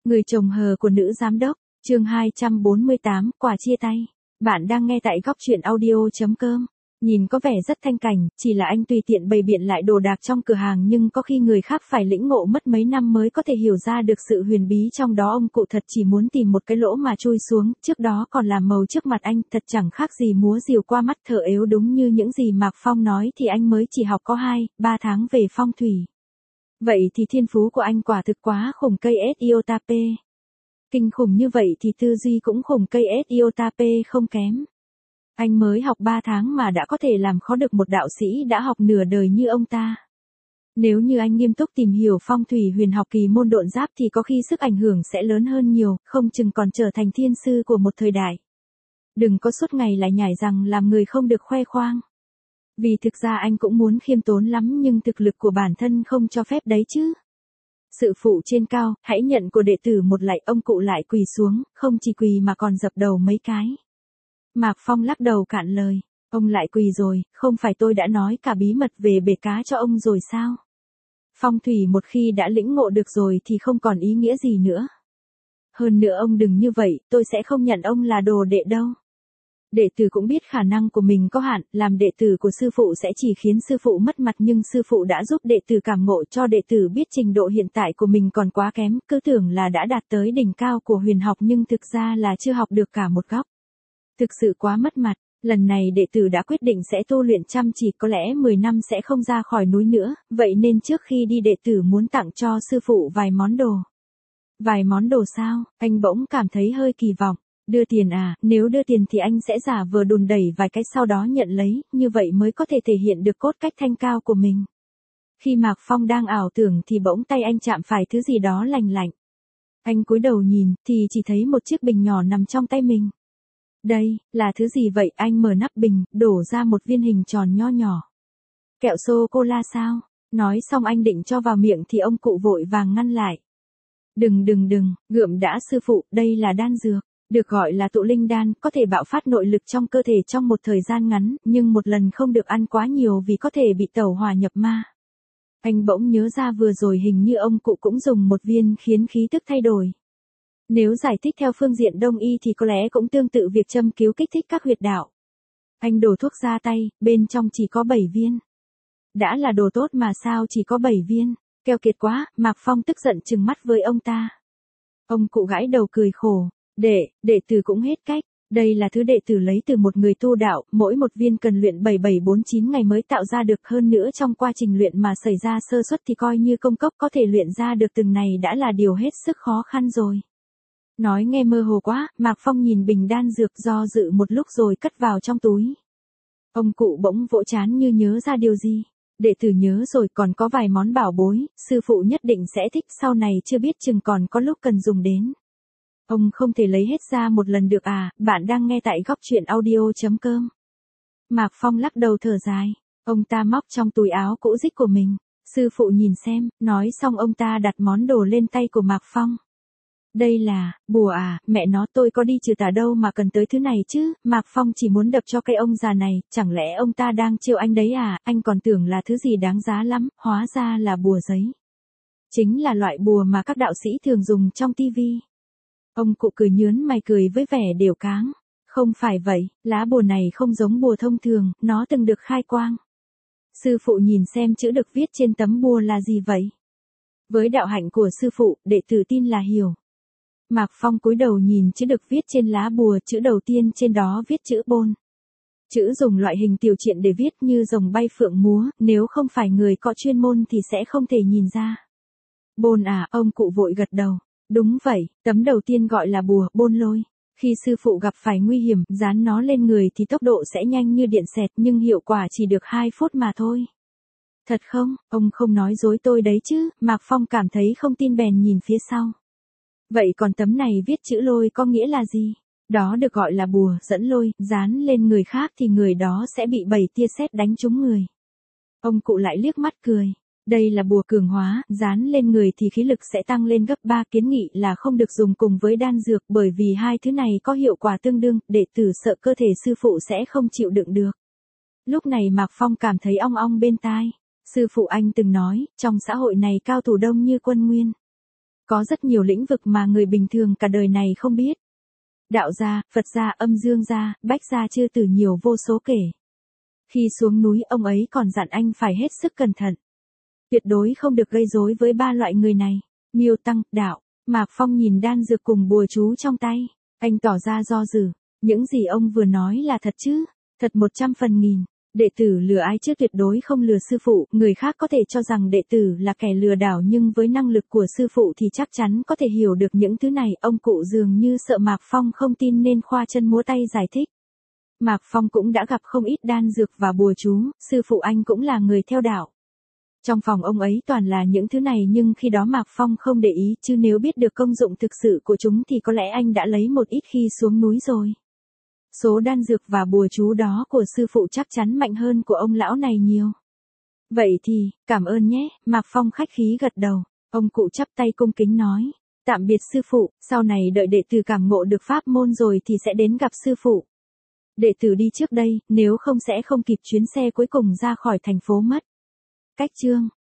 Người chồng hờ của nữ giám đốc, chương 248, quả chia tay. Bạn đang nghe tại góc truyện audio.com. Nhìn có vẻ rất thanh cảnh, chỉ là anh tùy tiện bày biện lại đồ đạc trong cửa hàng, nhưng có khi người khác phải lĩnh ngộ mất mấy năm mới có thể hiểu ra được sự huyền bí trong đó. Ông cụ thật chỉ muốn tìm một cái lỗ mà chui xuống, trước đó còn làm màu trước mặt anh, thật chẳng khác gì múa rìu qua mắt thợ ếu. Đúng như những gì Mạc Phong nói thì anh mới chỉ học có 2-3 tháng về phong thủy. Vậy thì thiên phú của anh quả thực quá khủng. Cây Siotape. Kinh khủng như vậy thì tư duy cũng khủng. Cây Siotape không kém. Anh mới học 3 tháng mà đã có thể làm khó được một đạo sĩ đã học nửa đời như ông ta. Nếu như anh nghiêm túc tìm hiểu phong thủy huyền học kỳ môn độn giáp thì có khi sức ảnh hưởng sẽ lớn hơn nhiều, không chừng còn trở thành thiên sư của một thời đại. Đừng có suốt ngày lại nhảy rằng làm người không được khoe khoang. Vì thực ra anh cũng muốn khiêm tốn lắm, nhưng thực lực của bản thân không cho phép đấy chứ. Sư phụ trên cao, hãy nhận của đệ tử một lạy. Ông cụ lại quỳ xuống, không chỉ quỳ mà còn dập đầu mấy cái. Mạc Phong lắc đầu cạn lời. Ông lại quỳ rồi, không phải tôi đã nói cả bí mật về bể cá cho ông rồi sao? Phong thủy một khi đã lĩnh ngộ được rồi thì không còn ý nghĩa gì nữa. Hơn nữa ông đừng như vậy, tôi sẽ không nhận ông là đồ đệ đâu. Đệ tử cũng biết khả năng của mình có hạn, làm đệ tử của sư phụ sẽ chỉ khiến sư phụ mất mặt, nhưng sư phụ đã giúp đệ tử cảm ngộ cho đệ tử biết trình độ hiện tại của mình còn quá kém, cứ tưởng là đã đạt tới đỉnh cao của huyền học nhưng thực ra là chưa học được cả một góc. Thực sự quá mất mặt, lần này đệ tử đã quyết định sẽ tu luyện chăm chỉ, có lẽ 10 năm sẽ không ra khỏi núi nữa, vậy nên trước khi đi đệ tử muốn tặng cho sư phụ vài món đồ. Vài món đồ sao? Anh bỗng cảm thấy hơi kỳ vọng. Đưa tiền à? Nếu đưa tiền thì anh sẽ giả vờ đùn đẩy vài cái sau đó nhận lấy, như vậy mới có thể thể hiện được cốt cách thanh cao của mình. Khi Mạc Phong đang ảo tưởng thì bỗng tay anh chạm phải thứ gì đó lành lạnh. Anh cúi đầu nhìn thì chỉ thấy một chiếc bình nhỏ nằm trong tay mình. Đây, là thứ gì vậy? Anh mở nắp bình, đổ ra một viên hình tròn nho nhỏ. Kẹo sô-cô-la sao? Nói xong anh định cho vào miệng thì ông cụ vội vàng ngăn lại. Đừng, gượm đã sư phụ, đây là đan dược. Được gọi là tụ linh đan, có thể bạo phát nội lực trong cơ thể trong một thời gian ngắn, nhưng một lần không được ăn quá nhiều vì có thể bị tẩu hỏa nhập ma. Anh bỗng nhớ ra vừa rồi hình như ông cụ cũng dùng một viên khiến khí tức thay đổi. Nếu giải thích theo phương diện đông y thì có lẽ cũng tương tự việc châm cứu kích thích các huyệt đạo. Anh đổ thuốc ra tay, bên trong chỉ có 7 viên. Đã là đồ tốt mà sao chỉ có 7 viên, keo kiệt quá. Mạc Phong tức giận trừng mắt với ông ta. Ông cụ gãi đầu cười khổ. Đệ tử cũng hết cách, đây là thứ đệ tử lấy từ một người tu đạo, mỗi một viên cần luyện 7749 ngày mới tạo ra được, hơn nữa trong quá trình luyện mà xảy ra sơ suất thì coi như công cốc, có thể luyện ra được từng này đã là điều hết sức khó khăn rồi. Nói nghe mơ hồ quá, Mạc Phong nhìn bình đan dược do dự một lúc rồi cất vào trong túi. Ông cụ bỗng vỗ trán như nhớ ra điều gì. Đệ tử nhớ rồi, còn có vài món bảo bối, sư phụ nhất định sẽ thích, sau này chưa biết chừng còn có lúc cần dùng đến. Ông không thể lấy hết ra một lần được à? Bạn đang nghe tại góc truyện audio.com. Mạc Phong lắc đầu thở dài. Ông ta móc trong túi áo cũ rích của mình. Sư phụ nhìn xem, nói xong ông ta đặt món đồ lên tay của Mạc Phong. Đây là, bùa à? Mẹ nó, tôi có đi trừ tà đâu mà cần tới thứ này chứ? Mạc Phong chỉ muốn đập cho cái ông già này, chẳng lẽ ông ta đang trêu anh đấy à? Anh còn tưởng là thứ gì đáng giá lắm, hóa ra là bùa giấy. Chính là loại bùa mà các đạo sĩ thường dùng trong tivi. Ông cụ cười nhớn mày cười với vẻ đều cáng. Không phải vậy, lá bùa này không giống bùa thông thường, nó từng được khai quang. Sư phụ nhìn xem chữ được viết trên tấm bùa là gì vậy? Với đạo hạnh của sư phụ, đệ tử tin là hiểu. Mạc Phong cúi đầu nhìn chữ được viết trên lá bùa, chữ đầu tiên trên đó viết chữ Bôn. Chữ dùng loại hình tiểu truyện để viết như rồng bay phượng múa, nếu không phải người có chuyên môn thì sẽ không thể nhìn ra. Bôn à? Ông cụ vội gật đầu. Đúng vậy, tấm đầu tiên gọi là bùa Bôn Lôi. Khi sư phụ gặp phải nguy hiểm, dán nó lên người thì tốc độ sẽ nhanh như điện xẹt, nhưng hiệu quả chỉ được 2 phút mà thôi. Thật không? Ông không nói dối tôi đấy chứ? Mạc Phong cảm thấy không tin bèn nhìn phía sau. Vậy còn tấm này viết chữ lôi có nghĩa là gì? Đó được gọi là bùa dẫn lôi, dán lên người khác thì người đó sẽ bị 7 tia sét đánh trúng người. Ông cụ lại liếc mắt cười. Đây là bùa cường hóa, dán lên người thì khí lực sẽ tăng lên gấp 3, kiến nghị là không được dùng cùng với đan dược bởi vì hai thứ này có hiệu quả tương đương, đệ tử sợ cơ thể sư phụ sẽ không chịu đựng được. Lúc này Mạc Phong cảm thấy ong ong bên tai. Sư phụ anh từng nói, trong xã hội này cao thủ đông như quân nguyên. Có rất nhiều lĩnh vực mà người bình thường cả đời này không biết. Đạo gia, Phật gia, âm dương gia, bách gia chư tử nhiều vô số kể. Khi xuống núi ông ấy còn dặn anh phải hết sức cẩn thận. Tuyệt đối không được gây rối với ba loại người này. Miêu Tăng, Đạo, Mạc Phong nhìn đan dược cùng bùa chú trong tay. Anh tỏ ra do dự. Những gì ông vừa nói là thật chứ? Thật 100%. Đệ tử lừa ai chứ tuyệt đối không lừa sư phụ. Người khác có thể cho rằng đệ tử là kẻ lừa đảo nhưng với năng lực của sư phụ thì chắc chắn có thể hiểu được những thứ này. Ông cụ dường như sợ Mạc Phong không tin nên khoa chân múa tay giải thích. Mạc Phong cũng đã gặp không ít đan dược và bùa chú, sư phụ anh cũng là người theo đạo. Trong phòng ông ấy toàn là những thứ này nhưng khi đó Mạc Phong không để ý chứ nếu biết được công dụng thực sự của chúng thì có lẽ anh đã lấy một ít khi xuống núi rồi. Số đan dược và bùa chú đó của sư phụ chắc chắn mạnh hơn của ông lão này nhiều. Vậy thì, cảm ơn nhé, Mạc Phong khách khí gật đầu. Ông cụ chắp tay cung kính nói. Tạm biệt sư phụ, sau này đợi đệ tử cảm ngộ được pháp môn rồi thì sẽ đến gặp sư phụ. Đệ tử đi trước đây, nếu không sẽ không kịp chuyến xe cuối cùng ra khỏi thành phố mất. Cách chương